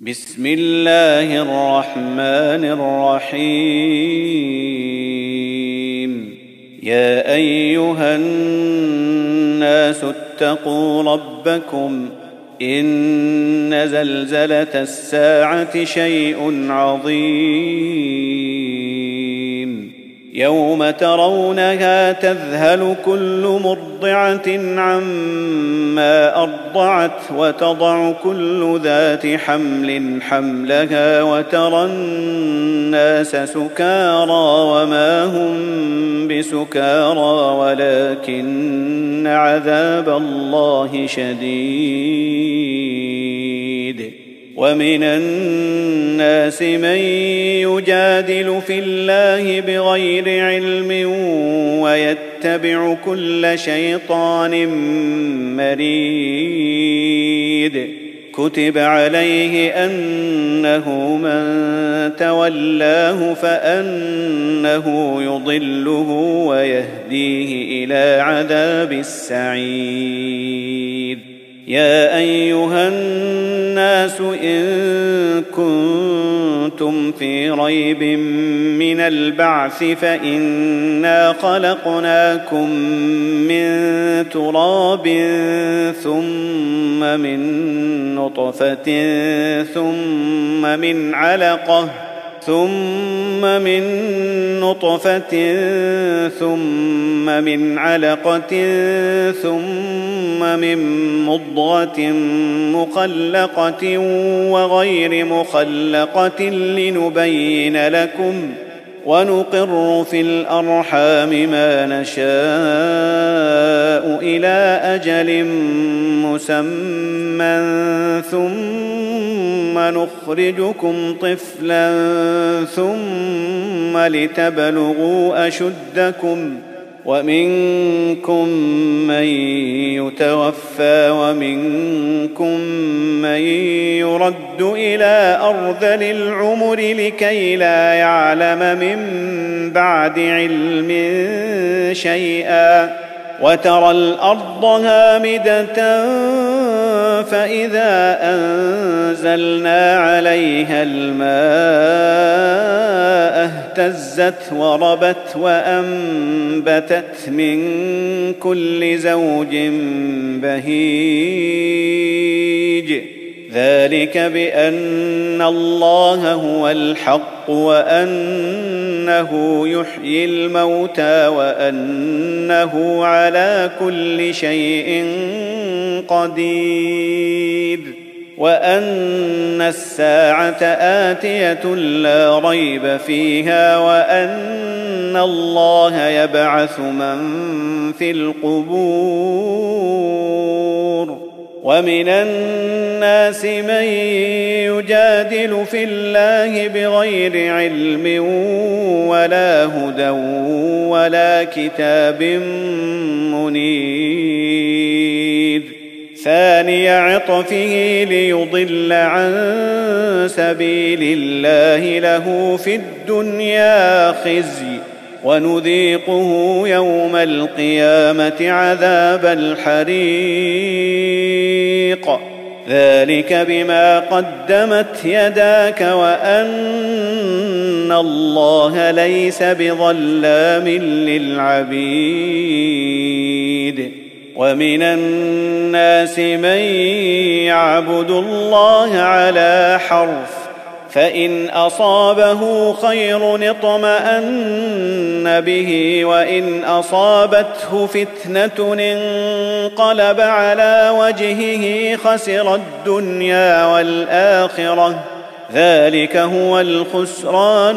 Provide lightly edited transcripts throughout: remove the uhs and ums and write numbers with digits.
بسم الله الرحمن الرحيم. يا أيها الناس اتقوا ربكم إن زلزلة الساعة شيء عظيم يوم ترونها تذهل كل مرضعة عما أرضعت وتضع كل ذات حمل حملها وترى الناس سكارى وما هم بسكارى ولكن عذاب الله شديد. ومن الناس من يجادل في الله بغير علم ويتبع كل شيطان مريد. كتب عليه أنه من تولاه فأنه يضله ويهديه إلى عذاب السعير. يا أيها الناس إن كنتم في ريب من البعث فإنا خلقناكم من تراب ثم من نطفة ثم من علقة ثم من مضغة مخلقة وغير مخلقة لنبين لكم ونقر في الأرحام ما نشاء إلى أجل مسمى ثم نخرجكم طفلا ثم لتبلغوا أشدكم ومنكم من يتوفى ومنكم من يرد إلى أرذل العمر لكي لا يعلم من بعد علم شيئا. وترى الأرض هامدة فإذا أنزلنا عليها الماء اهتزت وربت وأنبتت من كل زوج بهيج. ذلك بأن الله هو الحق وأنه يحيي الموتى وأنه على كل شيء قدير وأن الساعة آتية لا ريب فيها وأن الله يبعث من في القبور. ومن الناس من يجادل في الله بغير علم ولا هدى ولا كتاب منير. ثاني عطفه ليضل عن سبيل الله له في الدنيا خزي ونذيقه يوم القيامة عذاب الحريق. ذلك بما قدمت يداك وأن الله ليس بظلام للعبيد. ومن الناس من يعبد الله على حرف فإن أصابه خير اطمأن به وإن أصابته فتنة انقلب على وجهه خسر الدنيا والآخرة. ذلك هو الخسران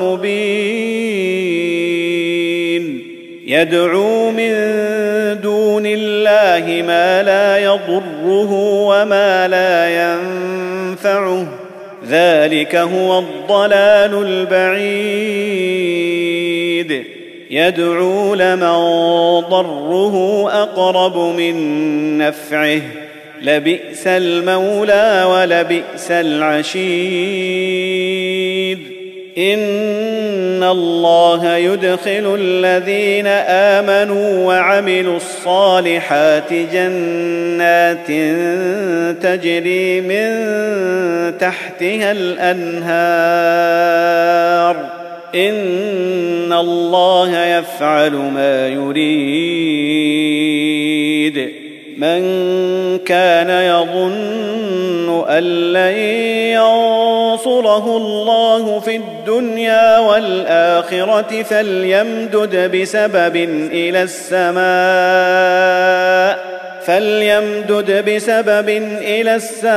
المبين. يدعو من دون الله ما لا يضره وما لا ينفعه. ذلك هو الضلال البعيد. يدعو لمن ضره أقرب من نفعه لبئس المولى ولبئس العشير. إن الله يدخل الذين آمنوا وعملوا الصالحات جنات تجري من تحتها الأنهار إن الله يفعل ما يريد من كان يظن أن لن ينصره الله في الدنيا والآخرة فليمدد بسبب إلى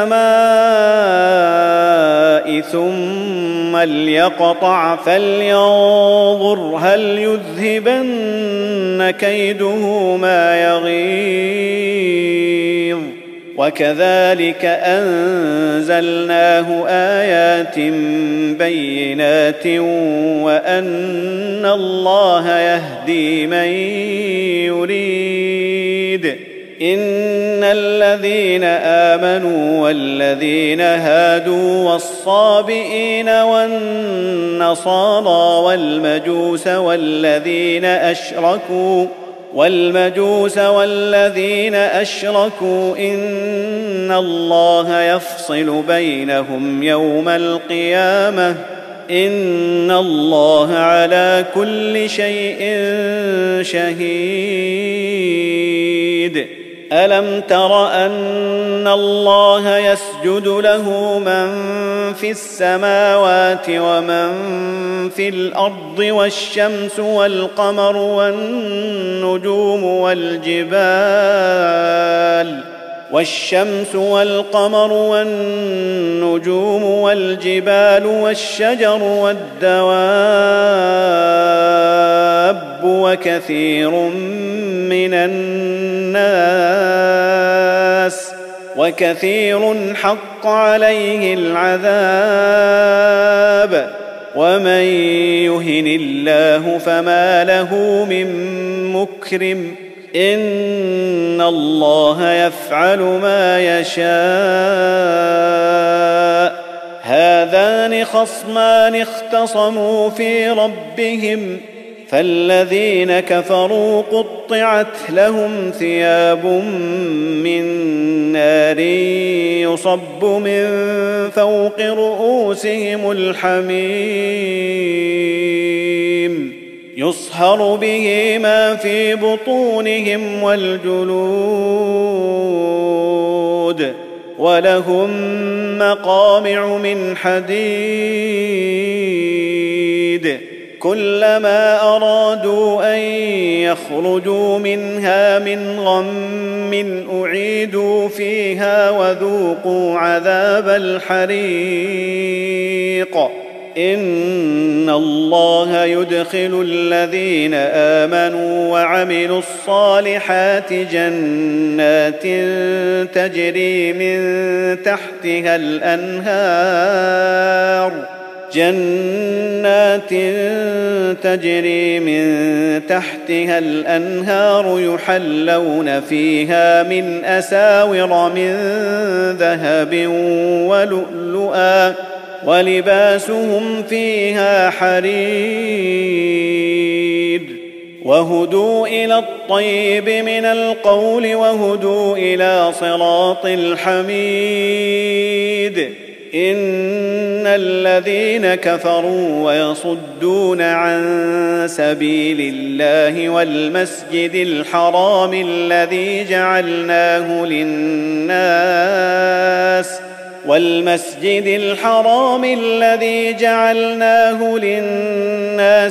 السماء ثم ليقطع فلينظر هل يذهبن كيده ما يغيظ وكذلك أنزلناه آيات بينات وأن الله يهدي من يريد إن الذين آمنوا والذين هادوا والصابئين والنصارى والمجوس والذين أشركوا إن الله يفصل بينهم يوم القيامة إن الله على كل شيء شهيد ألم تر أن الله يسجد له من في السماوات ومن في الأرض والشمس والقمر والنجوم والجبال والشجر والدواب وكثير حق عليه العذاب ومن يهن الله فما له من مكرم إن الله يفعل ما يشاء هذان خصمان اختصموا في ربهم فالذين كفروا قطعت لهم ثياب من نار يصب من فوق رؤوسهم الحميم يصهر به ما في بطونهم والجلود ولهم مقامع من حديد كلما أرادوا أن يخرجوا منها من غم أعيدوا فيها وذوقوا عذاب الحريق إن الله يدخل الذين آمنوا وعملوا الصالحات جنات تجري من تحتها الأنهار يحلون فيها من أساور من ذهب ولؤلؤا ولباسهم فيها حرير وهدوا إلى الطيب من القول وهدوا إلى صراط الحميد إن الذين كفروا ويصدون عن سبيل الله والمسجد الحرام الذي جعلناه للناس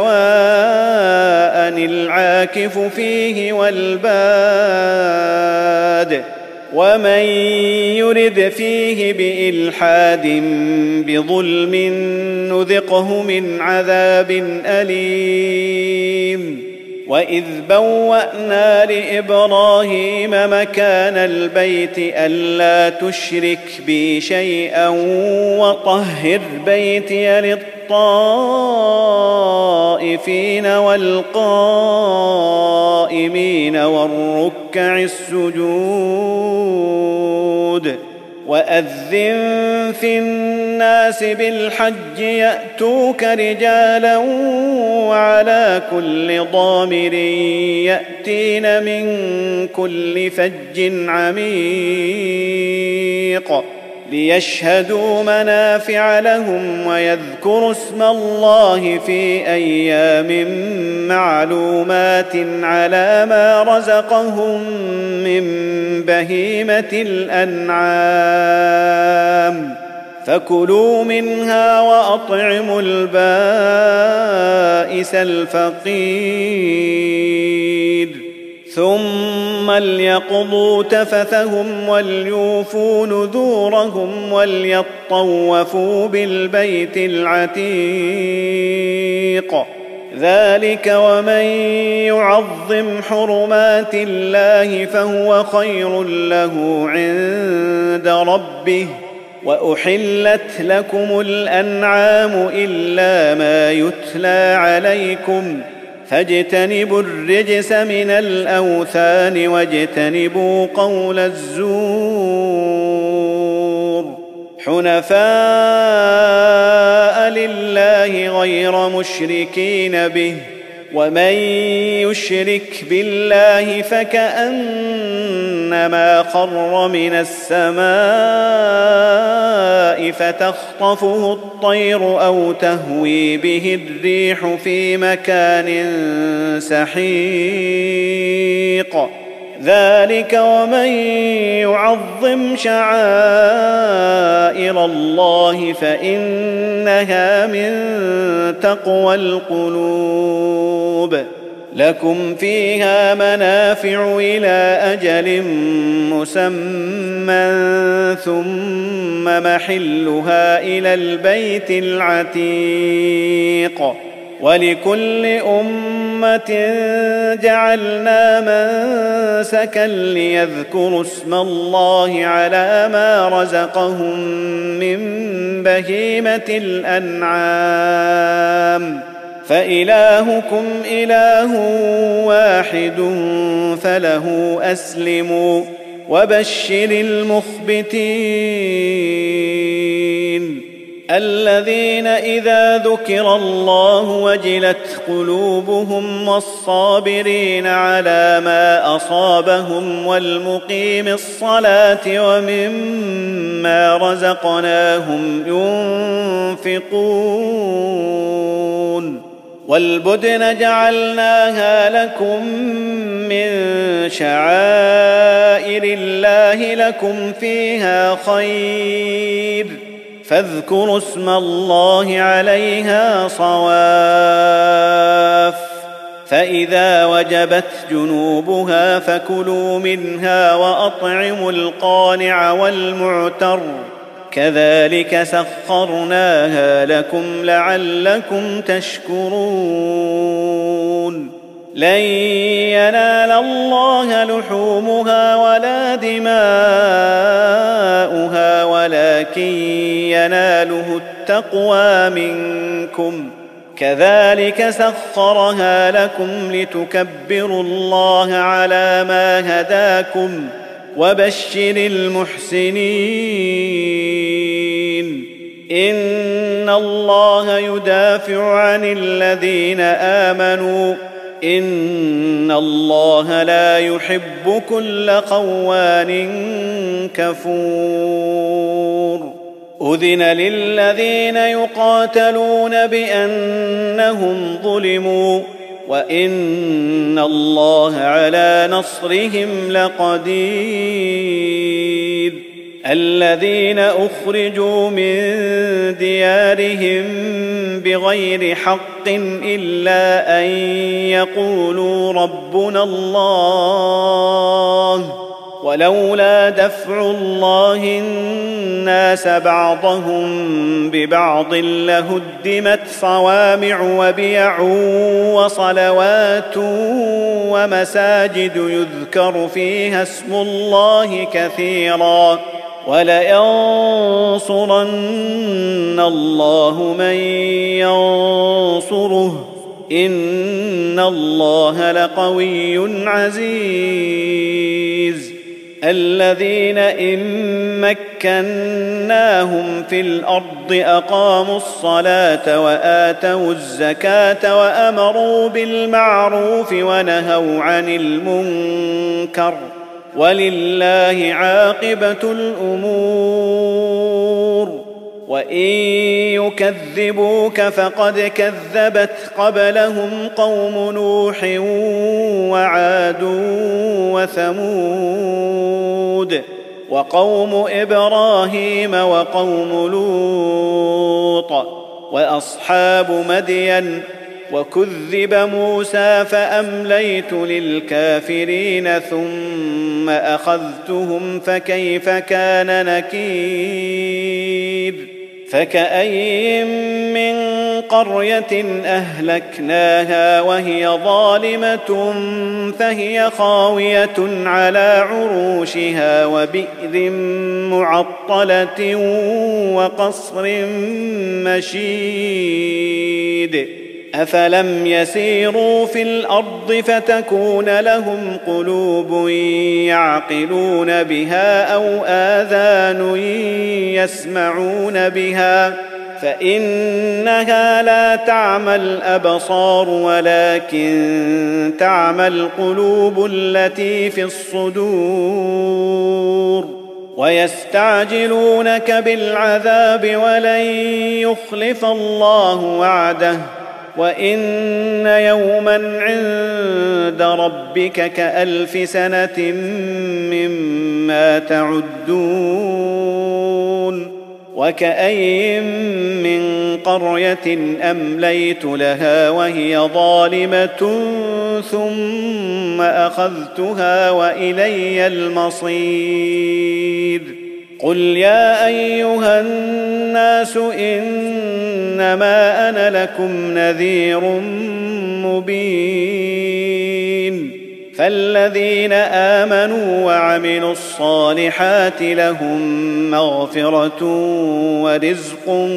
سواء العاكف فيه والباد ومن يرد فيه بإلحاد بظلم نذقه من عذاب أليم وإذ بوأنا لإبراهيم مكان البيت ألا تشرك بي شيئا وطهر بيتي للطائفين والقائمين والركع السجود وأذن في الناس بالحج يأتوك رجالا وعلى كل ضامر يأتين من كل فج عميق ليشهدوا منافع لهم ويذكروا اسم الله في أيام معلومات على ما رزقهم من بهيمة الأنعام فكلوا منها وأطعموا البائس الفقير ثم ليقضوا تفثهم وليوفوا نذورهم وليطوفوا بالبيت العتيق ذلك ومن يعظم حرمات الله فهو خير له عند ربه وأحلت لكم الأنعام إلا ما يتلى عليكم فاجتنبوا الرجس من الأوثان واجتنبوا قول الزور حنفاء لله غير مشركين به ومن يشرك بالله فكأنما خر من السماء فتخطفه الطير أو تهوي به الريح في مكان سحيق ذلك ومن يعظم شعائر الله فإنها من تقوى القلوب لكم فيها منافع إلى أجل مسمى ثم محلها إلى البيت العتيق ولكل أمة جعلنا منسكا ليذكروا اسم الله على ما رزقهم من بهيمة الأنعام فإلهكم إله واحد فله أسلموا وبشر المخبتين الذين إذا ذكر الله وجلت قلوبهم والصابرين على ما أصابهم والمقيم الصلاة ومما رزقناهم ينفقون والبدن جعلناها لكم من شعائر الله لكم فيها خير فاذكروا اسم الله عليها صواف فإذا وجبت جنوبها فكلوا منها وأطعموا القانع والمعتر كذلك سخرناها لكم لعلكم تشكرون لن ينال الله لحومها ولا دماؤها ولكن يناله التقوى منكم كذلك سخرها لكم لتكبروا الله على ما هداكم وبشر المحسنين إن الله يدافع عن الذين آمنوا إن الله لا يحب كل خوان كفور أذن للذين يقاتلون بأنهم ظلموا وإن الله على نصرهم لقدير الذين أخرجوا من ديارهم بغير حق إلا أن يقولوا ربنا الله ولولا دفع الله الناس بعضهم ببعض لهدمت صوامع وبيع وصلوات ومساجد يذكر فيها اسم الله كثيرا ولينصرن الله من ينصره إن الله لقوي عزيز الذين إن مكناهم في الأرض أقاموا الصلاة وآتوا الزكاة وأمروا بالمعروف ونهوا عن المنكر ولله عاقبة الأمور. وإن يكذبوك فقد كذبت قبلهم قوم نوح وعاد وثمود وقوم إبراهيم وقوم لوط وأصحاب مدين وكذب موسى فأمليت للكافرين ثم أخذتهم فكيف كان نكير. فكأي من قرية أهلكناها وهي ظالمة فهي خاوية على عروشها وبئر معطلة وقصر مشيد. أفلم يسيروا في الأرض فتكون لهم قلوب يعقلون بها أو آذان يسمعون بها فإنها لا تعمى الأبصار ولكن تعمى القلوب التي في الصدور. ويستعجلونك بالعذاب ولن يخلف الله وعده وإن يوما عند ربك كألف سنة مما تعدون. وكأي من قرية أمليت لها وهي ظالمة ثم أخذتها وإلي المصير. قل يا أيها الناس إنما أنا لكم نذير مبين. فالذين آمنوا وعملوا الصالحات لهم مغفرة ورزق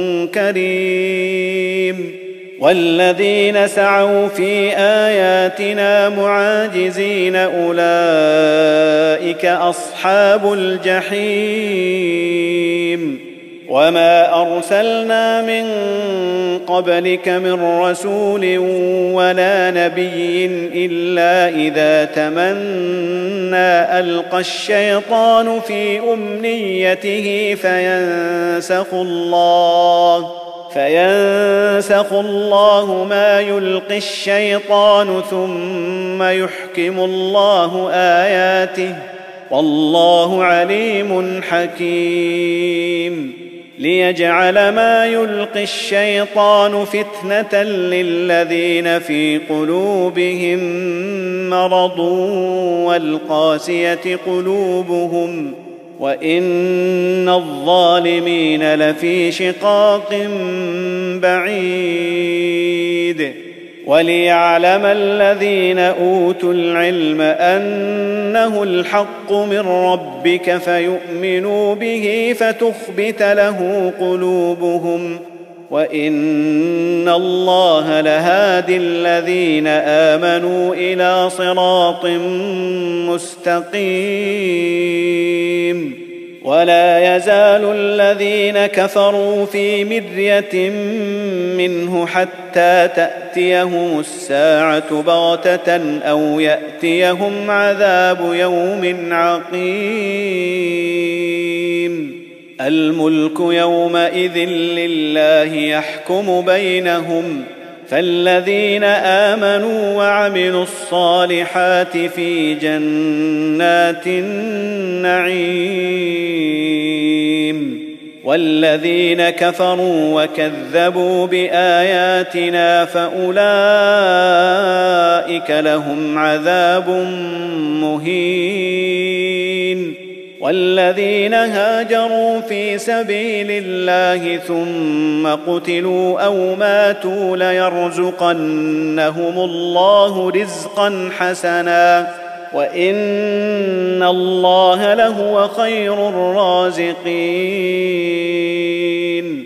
كريم. والذين سعوا في آياتنا معاجزين أولئك أصحاب الجحيم. وما أرسلنا من قبلك من رسول ولا نبي إلا إذا تمنى ألقى الشيطان في أمنيته فينسخ الله ما يلقي الشيطان ثم يحكم الله آياته والله عليم حكيم. ليجعل ما يلقي الشيطان فتنة للذين في قلوبهم مرض والقاسية قلوبهم وإن الظالمين لفي شقاق بعيد. وليعلم الذين أوتوا العلم أنه الحق من ربك فيؤمنوا به فتخبت له قلوبهم وإن الله لهادي الذين آمنوا إلى صراط مستقيم. ولا يزال الذين كفروا في مرية منه حتى تأتيهم الساعة بغتة أو يأتيهم عذاب يوم عقيم. الملك يومئذ لله يحكم بينهم فالذين آمنوا وعملوا الصالحات في جنات النعيم. والذين كفروا وكذبوا بآياتنا فأولئك لهم عذاب مهين. والذين هاجروا في سبيل الله ثم قتلوا أو ماتوا ليرزقنهم الله رزقا حسنا وإن الله لهو خير الرازقين.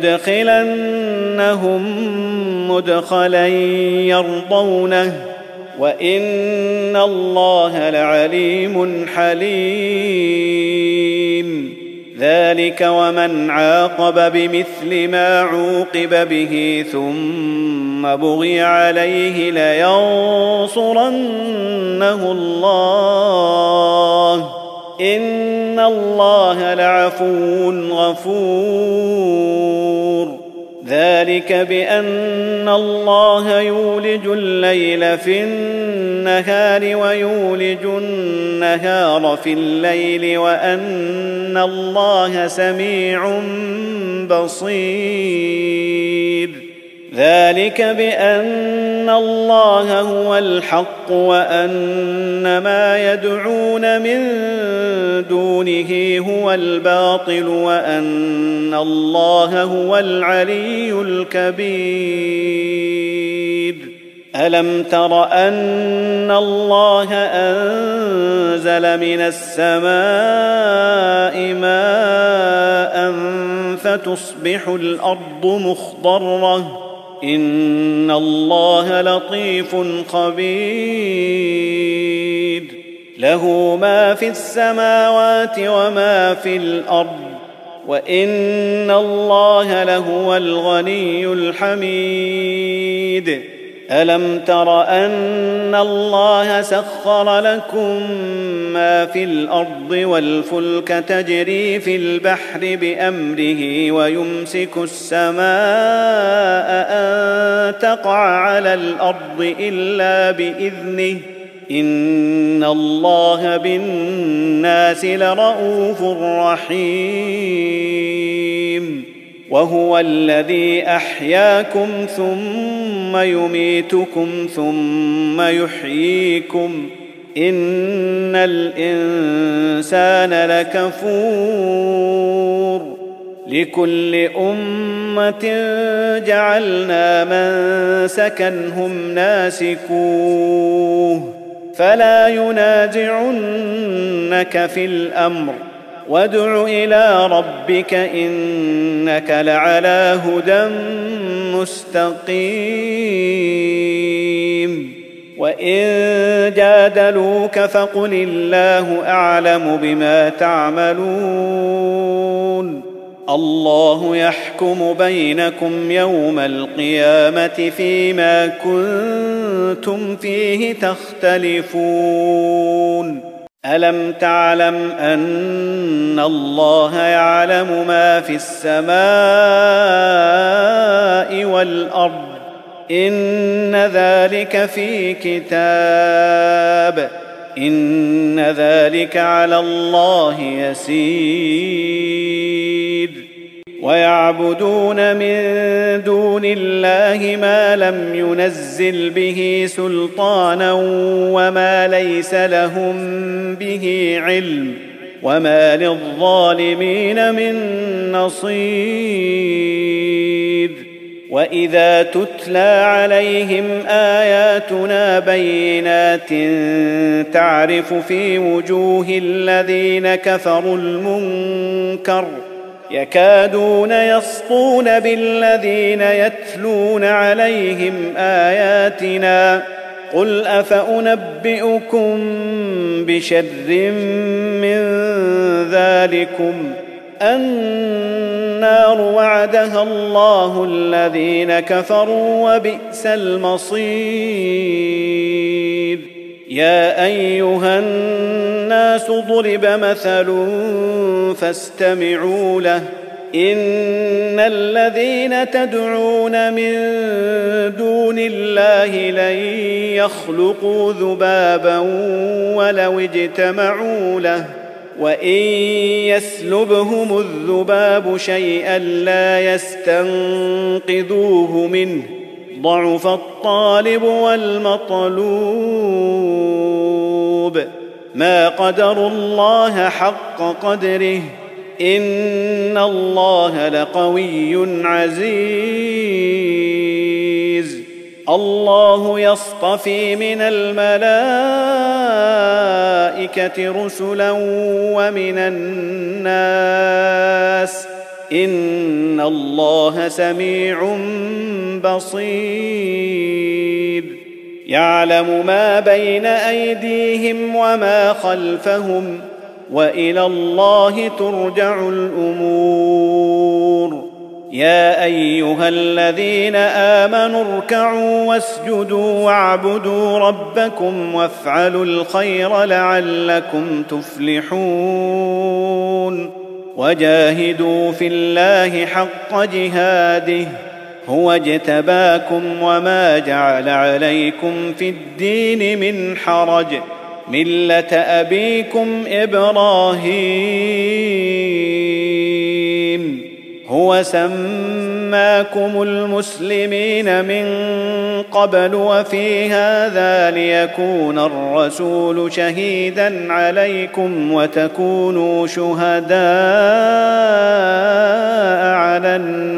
ليدخلنهم مدخلا يرضونه وإن الله لعليم حليم. ذلك ومن عاقب بمثل ما عوقب به ثم بغي عليه لينصرنه الله إن الله لعفو غفور. ذلك بأن الله يولج الليل في النهار ويولج النهار في الليل وأن الله سميع بصير. ذلك بأن الله هو الحق وأن ما يدعون من دونه هو الباطل وأن الله هو العلي الكبير. ألم تر أن الله أنزل من السماء ماء فتصبح الأرض مخضرة إن الله لطيف خبير. له ما في السماوات وما في الأرض وإن الله لهو الغني الحميد. ألم تر أن الله سخر لكم ما في الأرض والفلك تجري في البحر بأمره ويمسك السماء أن تقع على الأرض إلا بإذنه إن الله بالناس لرءوف رحيم. وهو الذي أحياكم ثم يميتكم ثم يحييكم إن الإنسان لكفور. لكل أمة جعلنا منسكا هم ناسكوه فلا ينازعنك في الأمر وادع إلى ربك إنك لعلى هدى مستقيم. وإن جادلوك فقل الله أعلم بما تعملون الله يحكم بينكم يوم القيامة فيما كنتم فيه تختلفون. ألم تعلم أن الله يعلم ما في السماء والأرض إن ذلك في كتاب إن ذلك على الله يسير. ويعبدون من دون الله ما لم ينزل به سلطانا وما ليس لهم به علم وما للظالمين من نصير. وإذا تتلى عليهم آياتنا بينات تعرف في وجوه الذين كفروا المنكر يكادون يسطون بالذين يتلون عليهم آياتنا قل أفأنبئكم بشر من ذلكم النار وعدها الله الذين كفروا وبئس المصير. يا أيها الناس ضرب مثل فاستمعوا له إن الذين تدعون من دون الله لن يخلقوا ذبابا ولو اجتمعوا له وإن يسلبهم الذباب شيئا لا يستنقذوه منه ضعف الطالب والمطلوب. ما قدروا الله حق قدره إن الله لقوي عزيز. الله يصطفي من الملائكة رسلا ومن الناس إن الله سميع بصير. يعلم ما بين أيديهم وما خلفهم وإلى الله ترجع الأمور. يا أيها الذين آمنوا اركعوا واسجدوا واعبدوا ربكم وافعلوا الخير لعلكم تفلحون. وجاهدوا في الله حق جهاده هو اجتباكم وما جعل عليكم في الدين من حرج ملة أبيكم إبراهيم هو سماكم المسلمين من قبل وفي هذا ليكون الرسول شهيدا عليكم وتكونوا شهداء على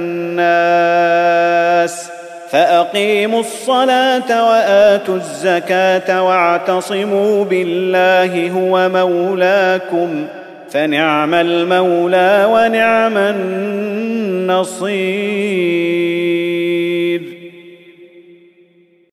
الناس فأقيموا الصلاة وآتوا الزكاة واعتصموا بالله هو مولاكم فنعم المولى ونعم النصير.